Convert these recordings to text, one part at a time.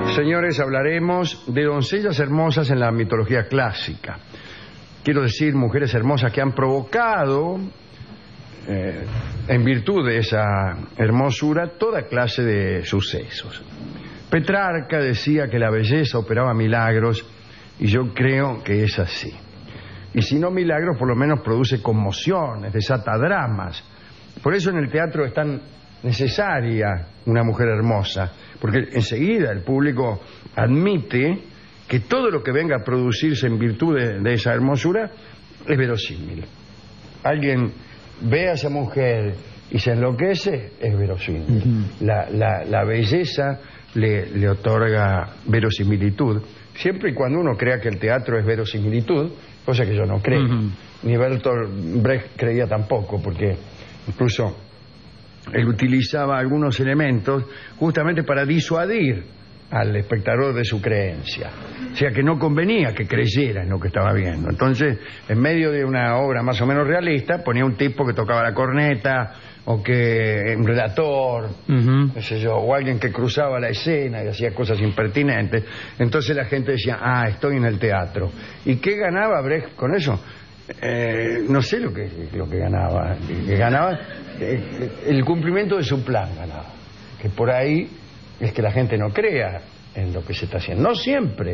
Señores, hablaremos de doncellas hermosas en la mitología clásica. Quiero decir, mujeres hermosas que han provocado, en virtud de esa hermosura, toda clase de sucesos. Petrarca decía que la belleza operaba milagros, y yo creo que es así. Y si no milagros, por lo menos produce conmociones, desata dramas. Por eso en el teatro es tan necesaria una mujer hermosa, porque enseguida el público admite que todo lo que venga a producirse en virtud de esa hermosura es verosímil. Alguien ve a esa mujer y se enloquece, es verosímil. La belleza le otorga verosimilitud, siempre y cuando uno crea que el teatro es verosimilitud, cosa que yo no creo. Ni Bertolt Brecht creía tampoco, porque incluso él utilizaba algunos elementos justamente para disuadir al espectador de su creencia. O sea que no convenía que creyera en lo que estaba viendo. Entonces, en medio de una obra más o menos realista, ponía un tipo que tocaba la corneta, o que un relator, qué sé yo, o alguien que cruzaba la escena y hacía cosas impertinentes. Entonces la gente decía, estoy en el teatro. ¿Y qué ganaba Brecht con eso? No sé lo que ganaba. Ganaba el cumplimiento de su plan, ganaba. Que por ahí es que la gente no crea en lo que se está haciendo. No siempre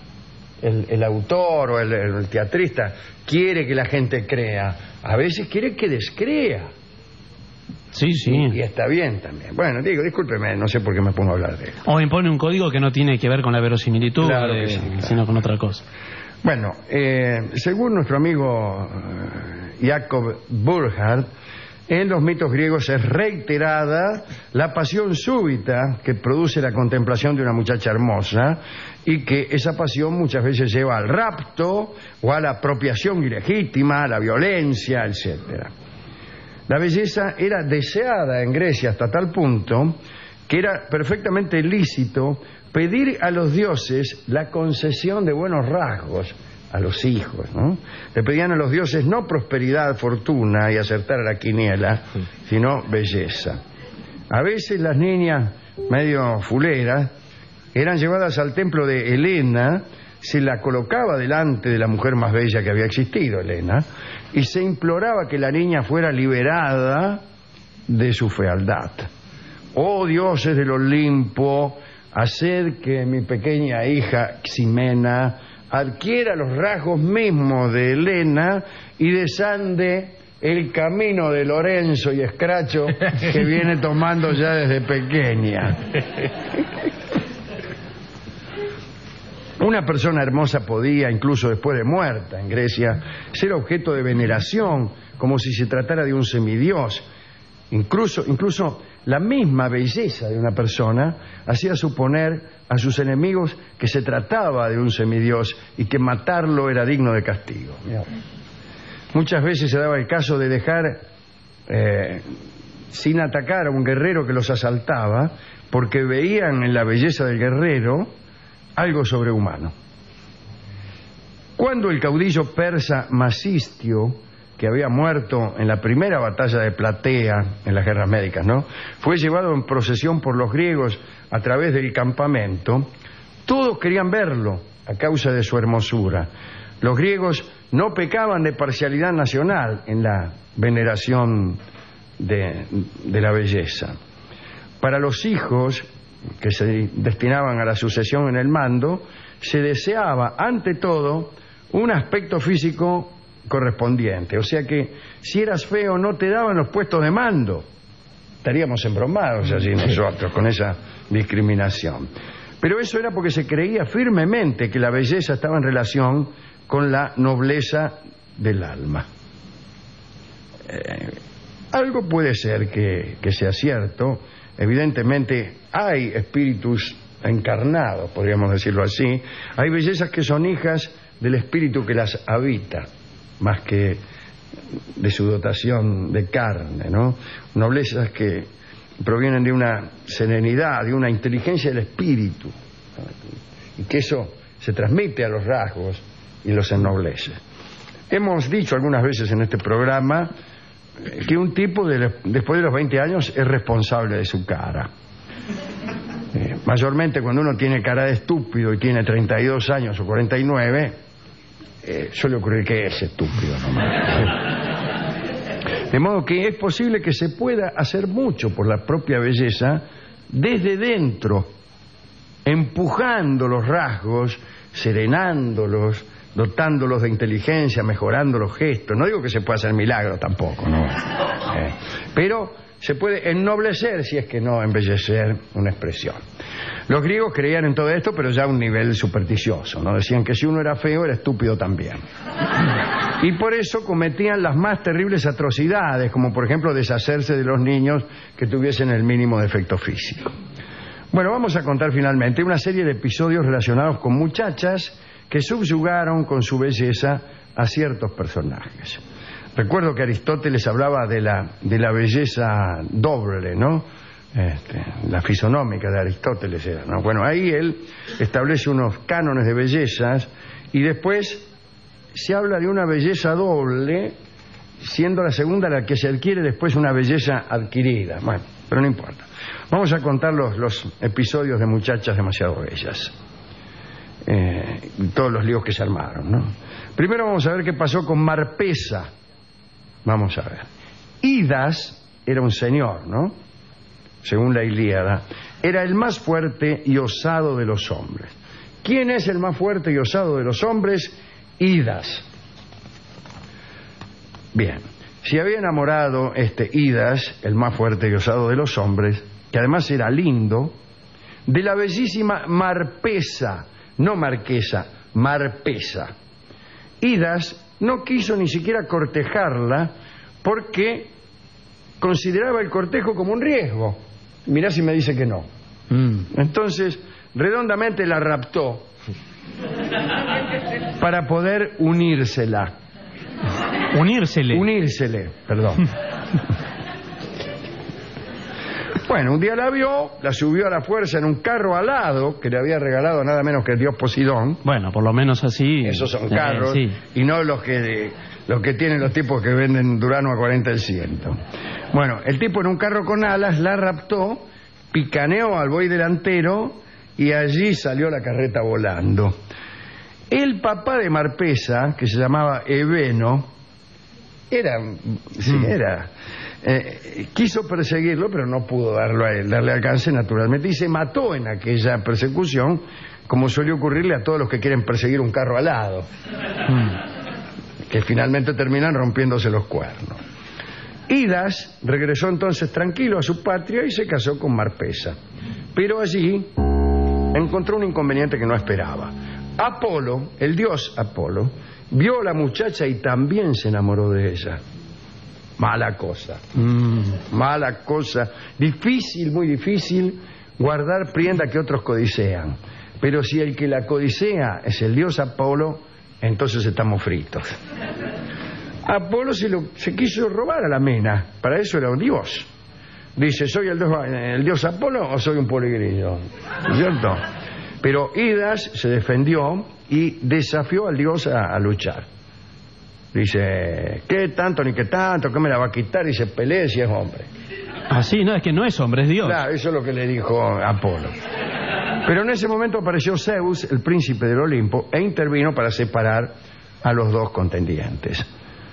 el autor o el teatrista quiere que la gente crea. A veces quiere que descrea. Sí. Y está bien también. Bueno, discúlpeme, no sé por qué me pongo a hablar de esto. O impone un código que no tiene que ver con la verosimilitud, claro que sí, claro, sino con otra cosa. Bueno, según nuestro amigo Jacob Burckhardt, en los mitos griegos es reiterada la pasión súbita que produce la contemplación de una muchacha hermosa, y que esa pasión muchas veces lleva al rapto o a la apropiación ilegítima, a la violencia, etcétera. La belleza era deseada en Grecia hasta tal punto que era perfectamente lícito pedir a los dioses la concesión de buenos rasgos a los hijos, ¿no? Le pedían a los dioses no prosperidad, fortuna y acertar a la quiniela, sino belleza. A veces las niñas medio fuleras eran llevadas al templo de Helena, se la colocaba delante de la mujer más bella que había existido, Helena, y se imploraba que la niña fuera liberada de su fealdad. Oh dioses del Olimpo, haced que mi pequeña hija Ximena adquiera los rasgos mismos de Helena y desande el camino de Lorenzo y Escracho que viene tomando ya desde pequeña. Una persona hermosa podía, incluso después de muerta en Grecia, ser objeto de veneración, como si se tratara de un semidios. Incluso la misma belleza de una persona hacía suponer a sus enemigos que se trataba de un semidios y que matarlo era digno de castigo. Muchas veces se daba el caso de dejar sin atacar a un guerrero que los asaltaba, porque veían en la belleza del guerrero algo sobrehumano. Cuando el caudillo persa Masistio, que había muerto en la primera batalla de Platea en las guerras médicas, ¿no?, fue llevado en procesión por los griegos a través del campamento, todos querían verlo a causa de su hermosura. Los griegos no pecaban de parcialidad nacional en la veneración de la belleza. Para los hijos que se destinaban a la sucesión en el mando, se deseaba ante todo un aspecto físico correspondiente. O sea que si eras feo no te daban los puestos de mando. Estaríamos embromados allí nosotros con esa discriminación. Pero eso era porque se creía firmemente que la belleza estaba en relación con la nobleza del alma. Algo puede ser que sea cierto. Evidentemente hay espíritus encarnados, podríamos decirlo así. Hay bellezas que son hijas del espíritu que las habita, más que de su dotación de carne, ¿no? Noblezas que provienen de una serenidad, de una inteligencia del espíritu, ¿no? Y que eso se transmite a los rasgos y los ennoblece. Hemos dicho algunas veces en este programa que un tipo después de los 20 años es responsable de su cara. mayormente cuando uno tiene cara de estúpido y tiene 32 años o 49, suele ocurrir que es estúpido nomás. De modo que es posible que se pueda hacer mucho por la propia belleza desde dentro, empujando los rasgos, serenándolos, dotándolos de inteligencia, mejorando los gestos. No digo que se pueda hacer milagro tampoco, ¿no? Pero se puede ennoblecer, si es que no embellecer, una expresión. Los griegos creían en todo esto, pero ya a un nivel supersticioso, ¿no? Decían que si uno era feo, era estúpido también. Y por eso cometían las más terribles atrocidades, como por ejemplo deshacerse de los niños que tuviesen el mínimo defecto físico. Bueno, vamos a contar finalmente una serie de episodios relacionados con muchachas que subyugaron con su belleza a ciertos personajes. Recuerdo que Aristóteles hablaba de la belleza doble, ¿no? La fisonómica de Aristóteles era, ¿no? Bueno, ahí él establece unos cánones de bellezas y después se habla de una belleza doble, siendo la segunda la que se adquiere después una belleza adquirida. Bueno, pero no importa. Vamos a contar los episodios de muchachas demasiado bellas. Todos los líos que se armaron, ¿no? Primero vamos a ver qué pasó con Marpesa. Vamos a ver. Idas era un señor, ¿no? Según la Ilíada, era el más fuerte y osado de los hombres. ¿Quién es el más fuerte y osado de los hombres? Idas. Bien, si había enamorado Idas, el más fuerte y osado de los hombres, que además era lindo, de la bellísima Marpesa, no Marquesa, Marpesa. Idas no quiso ni siquiera cortejarla porque consideraba el cortejo como un riesgo. Mirá si me dice que no. Entonces, redondamente la raptó para poder unírsela. Unírsele, perdón. Bueno, un día la vio, la subió a la fuerza en un carro alado que le había regalado nada menos que el dios Posidón. Bueno, por lo menos así. Esos son carros, sí. Y no los que tienen los tipos que venden Durano a 40 el ciento. Bueno, el tipo en un carro con alas la raptó, picaneó al buey delantero y allí salió la carreta volando. El papá de Marpesa, que se llamaba Ebeno, quiso perseguirlo, pero no pudo darle alcance naturalmente, y se mató en aquella persecución, como suele ocurrirle a todos los que quieren perseguir un carro alado, que finalmente terminan rompiéndose los cuernos. Idas regresó entonces tranquilo a su patria y se casó con Marpesa, pero allí encontró un inconveniente que no esperaba. Apolo, el dios Apolo, vio a la muchacha y también se enamoró de ella. Mala cosa. Mala cosa. Difícil, muy difícil guardar prenda que otros codicean. Pero si el que la codicea es el dios Apolo, entonces estamos fritos. Apolo se quiso robar a la mena. Para eso era un dios. Dice, ¿soy el dios Apolo o soy un poligrillo? ¿Cierto? Pero Idas se defendió y desafió al dios a luchar. Dice, ¿qué tanto ni qué tanto? ¿Qué me la va a quitar? Y se pelea si es hombre. Ah, sí, no, es que no es hombre, es Dios. Claro, eso es lo que le dijo Apolo. Pero en ese momento apareció Zeus, el príncipe del Olimpo, e intervino para separar a los dos contendientes.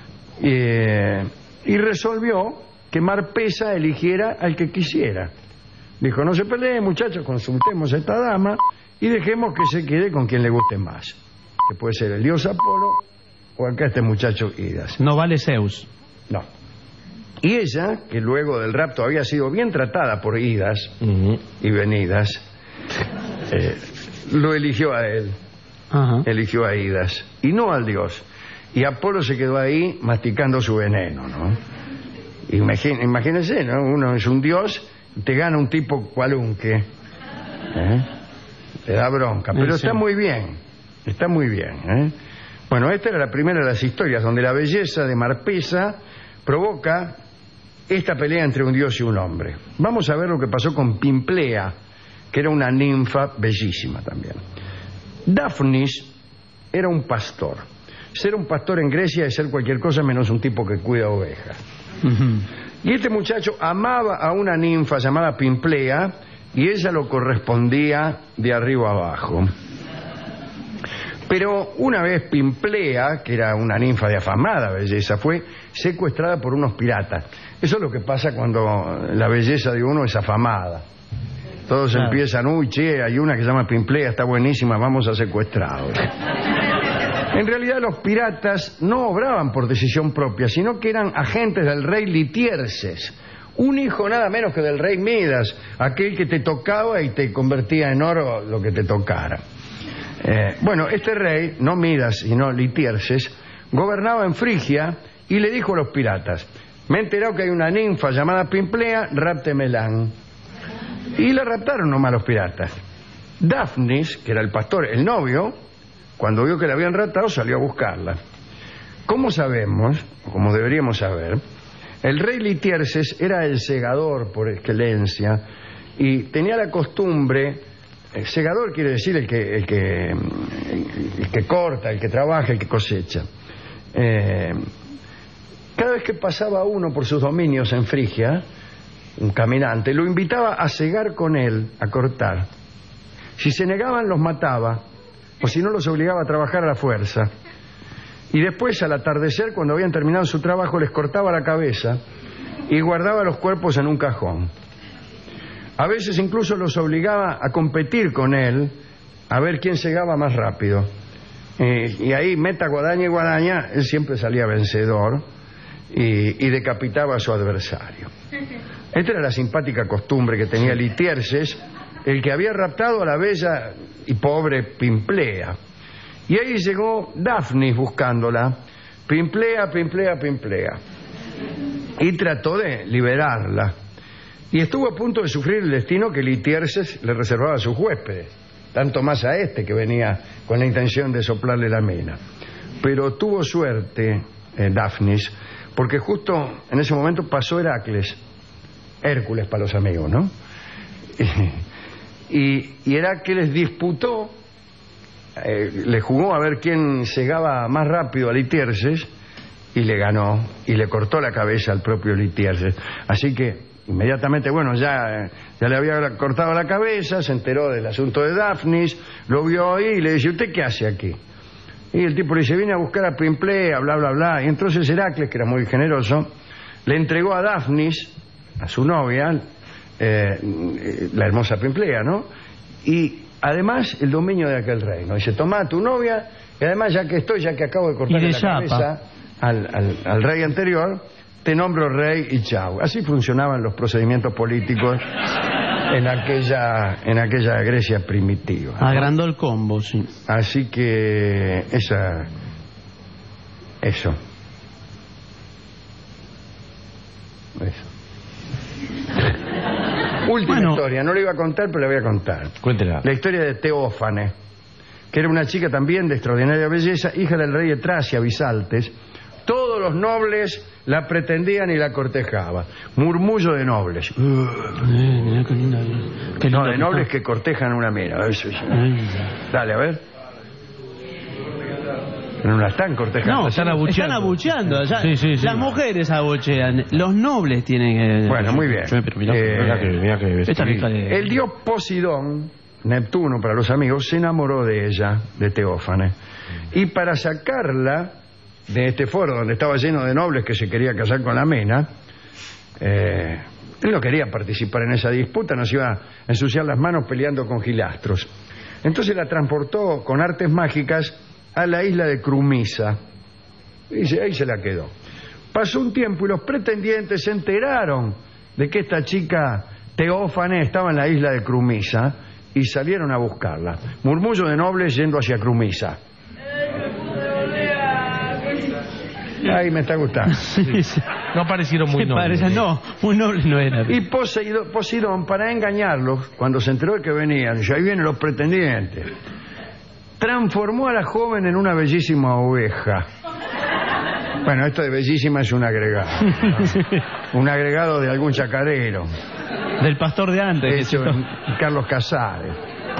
Y resolvió que Marpesa eligiera al que quisiera. Dijo, no se peleen, muchachos, consultemos a esta dama y dejemos que se quede con quien le guste más. Que puede ser el dios Apolo o acá este muchacho Idas. No vale Zeus. No. Y ella, que luego del rapto había sido bien tratada por Idas y venidas, lo eligió a él. Eligió a Idas y no al dios. Y Apolo se quedó ahí masticando su veneno, ¿no? Imagínense, ¿no? Uno es un dios, te gana un tipo cualunque, le da bronca, pero está muy bien, está muy bien, Bueno, esta era la primera de las historias donde la belleza de Marpesa provoca esta pelea entre un dios y un hombre. Vamos a ver lo que pasó con Pimplea, que era una ninfa bellísima también. Dafnis era un pastor. Ser un pastor en Grecia es ser cualquier cosa menos un tipo que cuida ovejas. Y este muchacho amaba a una ninfa llamada Pimplea y ella lo correspondía de arriba abajo. Pero una vez Pimplea, que era una ninfa de afamada belleza, fue secuestrada por unos piratas. Eso es lo que pasa cuando la belleza de uno es afamada. Todos empiezan, uy, che, hay una que se llama Pimplea, está buenísima, vamos a secuestrarla. En realidad los piratas no obraban por decisión propia, sino que eran agentes del rey Litierses, un hijo nada menos que del rey Midas, aquel que te tocaba y te convertía en oro lo que te tocara. Bueno, este rey, no Midas, sino Litierses, gobernaba en Frigia y le dijo a los piratas, me he enterado que hay una ninfa llamada Pimplea, ráptemelán. Y la raptaron nomás los piratas. Dafnis, que era el pastor, el novio, cuando vio que la habían raptado, salió a buscarla. Como sabemos, o como deberíamos saber, el rey Litierses era el segador por excelencia y tenía la costumbre, el segador quiere decir el que corta, el que trabaja, el que cosecha. Cada vez que pasaba uno por sus dominios en Frigia, un caminante, lo invitaba a segar con él, a cortar. Si se negaban, los mataba, o si no, los obligaba a trabajar a la fuerza. Y después, al atardecer, cuando habían terminado su trabajo, les cortaba la cabeza y guardaba los cuerpos en un cajón. A veces incluso los obligaba a competir con él, a ver quién segaba más rápido. Y ahí, meta guadaña y guadaña, él siempre salía vencedor y decapitaba a su adversario. Esta era la simpática costumbre que tenía Litierses, el que había raptado a la bella y pobre Pimplea. Y ahí llegó Dafnis buscándola. Pimplea, Pimplea, Pimplea. Y trató de liberarla. Y estuvo a punto de sufrir el destino que Litierses le reservaba a sus huéspedes. Tanto más a este que venía con la intención de soplarle la mena. Pero tuvo suerte Dafnis, porque justo en ese momento pasó Heracles. Hércules para los amigos, ¿no? Y Heracles disputó, le jugó a ver quién segaba más rápido a Litierses y le ganó y le cortó la cabeza al propio Litierses. Así que inmediatamente, bueno, ya le había cortado la cabeza, se enteró del asunto de Dafnis, lo vio ahí y le dice, ¿usted qué hace aquí? Y el tipo le dice, vine a buscar a Pimplea, bla, bla, bla. Y entonces Heracles, que era muy generoso, le entregó a Dafnis, a su novia, la hermosa Pimplea, ¿no? Y además el dominio de aquel reino. Dice, toma a tu novia, y además ya que acabo de cortarle la cabeza al rey anterior, te nombro rey y chau. Así funcionaban los procedimientos políticos en aquella Grecia primitiva, ¿no? Agrandó el combo, sí. Así que eso. Última historia, no la iba a contar, pero la voy a contar. Cuéntela. La historia de Teófane, que era una chica también de extraordinaria belleza, hija del rey de Tracia, Bisaltes. Todos los nobles la pretendían y la cortejaban. Murmullo de nobles. Mirá qué linda. Qué No, linda de nobles que cortejan a una mina. Eso es. Dale, a ver. No la están cortejando. No, están abucheando. Ya, Sí. Las mujeres abuchean. Los nobles tienen que... Bueno, muy bien. Pero mirá que Esta hija de... El dios Posidón, Neptuno para los amigos, se enamoró de ella, de Teófane. Y para sacarla de este foro donde estaba lleno de nobles que se quería casar con la mena, él no quería participar en esa disputa, nos iba a ensuciar las manos peleando con gilastros. Entonces la transportó con artes mágicas a la isla de Crumisa. Y ahí se la quedó. Pasó un tiempo y los pretendientes se enteraron de que esta chica Teófane estaba en la isla de Crumisa y salieron a buscarla. Murmullo de nobles yendo hacia Crumisa. Ay, me está gustando. Sí. No parecieron muy nobles. No, muy noble no era. Y Posidón, para engañarlos, cuando se enteró de que venían, dice, ahí vienen los pretendientes, transformó a la joven en una bellísima oveja. Bueno, esto de bellísima es un agregado. Un agregado de algún chacarero. Del pastor de antes. Hecho en Carlos Casares.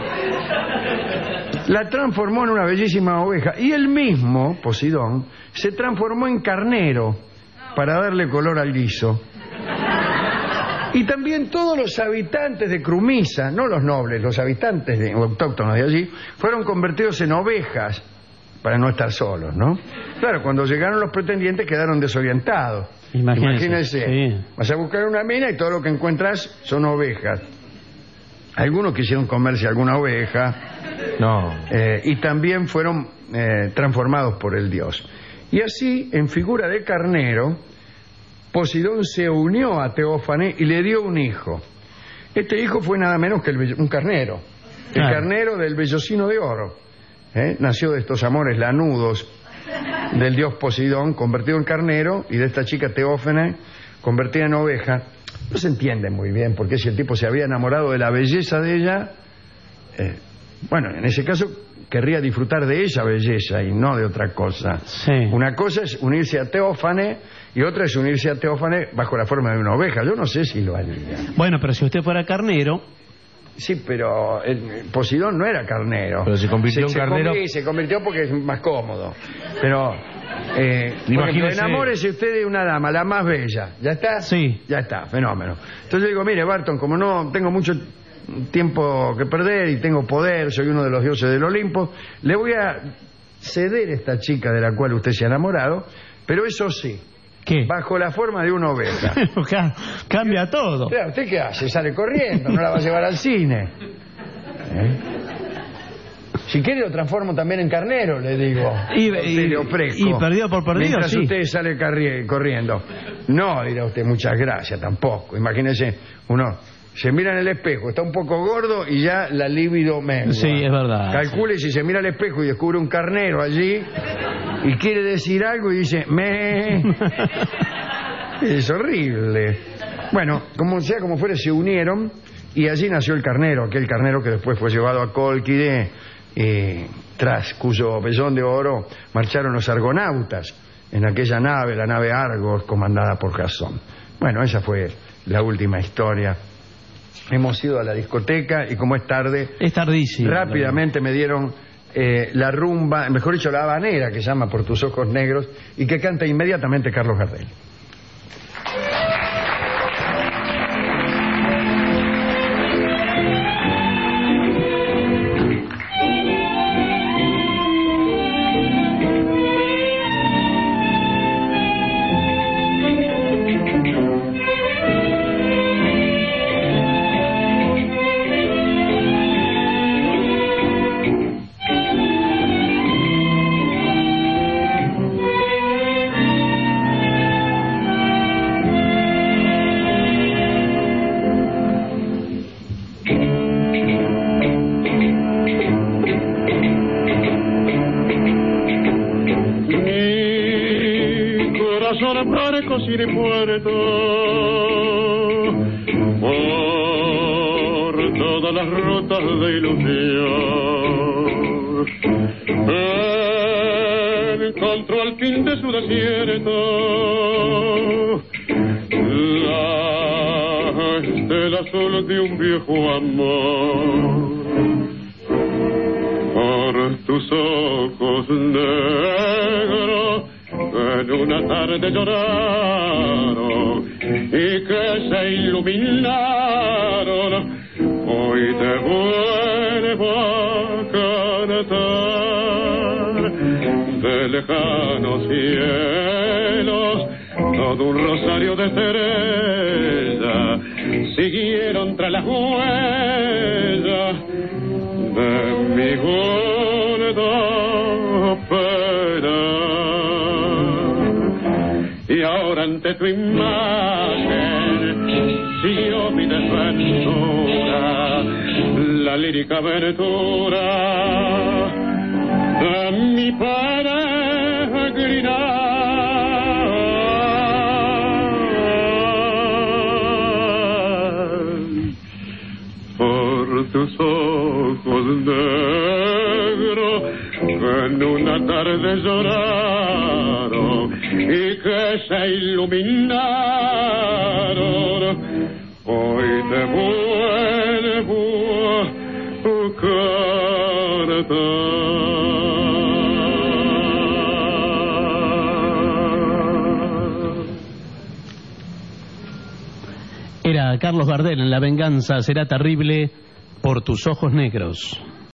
La transformó en una bellísima oveja. Y él mismo, Posidón, se transformó en carnero para darle color al guiso. Y también todos los habitantes de Crumisa, no los nobles, los habitantes autóctonos de allí, fueron convertidos en ovejas para no estar solos, ¿no? Claro, cuando llegaron los pretendientes quedaron desorientados. Imagínense. Sí. Vas a buscar una mina y todo lo que encuentras son ovejas. Algunos quisieron comerse alguna oveja. No. Y también fueron transformados por el dios. Y así, en figura de carnero, Poseidón se unió a Teófane y le dio un hijo. Este hijo fue nada menos que un carnero. El carnero del vellocino de oro. Nació de estos amores lanudos del dios Poseidón, convertido en carnero, y de esta chica Teófane, convertida en oveja. No se entiende muy bien porque si el tipo se había enamorado de la belleza de ella, bueno, en ese caso querría disfrutar de esa belleza y no de otra cosa. Sí. Una cosa es unirse a Teófane y otra es unirse a Teófane bajo la forma de una oveja. Yo no sé si lo haría. Bueno, pero si usted fuera carnero... Sí, pero Poseidón no era carnero. Pero se convirtió en carnero. Se convirtió porque es más cómodo. Pero, por ejemplo, enamórese usted de una dama, la más bella. ¿Ya está? Sí. Ya está, fenómeno. Entonces yo digo, mire, Barton, como no tengo mucho tiempo que perder y tengo poder, soy uno de los dioses del Olimpo, le voy a ceder esta chica de la cual usted se ha enamorado, pero eso sí, ¿qué? Bajo la forma de una oveja. Cambia todo. Claro, ¿usted qué hace? Sale corriendo, no la va a llevar al cine. Si quiere lo transformo también en carnero, le digo. Y perdido por perdido, mientras sí. usted sale corriendo. No, dirá usted, muchas gracias, tampoco. Imagínese, uno se mira en el espejo, está un poco gordo y ya la libido mengua. Sí, es verdad. Calcule si se mira al espejo y descubre un carnero allí y quiere decir algo y dice, me... Es horrible. Bueno, como sea como fuere, se unieron y allí nació el carnero, aquel carnero que después fue llevado a Cólquide, tras cuyo vellón de oro marcharon los argonautas en aquella nave, la nave Argos, comandada por Jasón. Bueno, esa fue la última historia. Hemos ido a la discoteca y como es tarde... Es tardísimo. Rápidamente me dieron la rumba, mejor dicho, la habanera, que se llama Por tus ojos negros, y que canta inmediatamente Carlos Gardel. Sin puerto por todas las rutas de ilusión encontró al fin de su desierto la estela azul de un viejo amor. Por tus ojos negros en una tarde lloraron y que se iluminaron, hoy te vuelvo a cantar de lejanos cielos, todo un rosario de estrellas siguieron tras las huellas de mi gorda pena. Y ahora ante tu imagen siguió mi desventura, la lírica aventura de mi peregrinar. Por tus ojos negros en una tarde lloraron y que se iluminaron, hoy te vuelvo a cantar. Era Carlos Gardel en La venganza será terrible por tus ojos negros.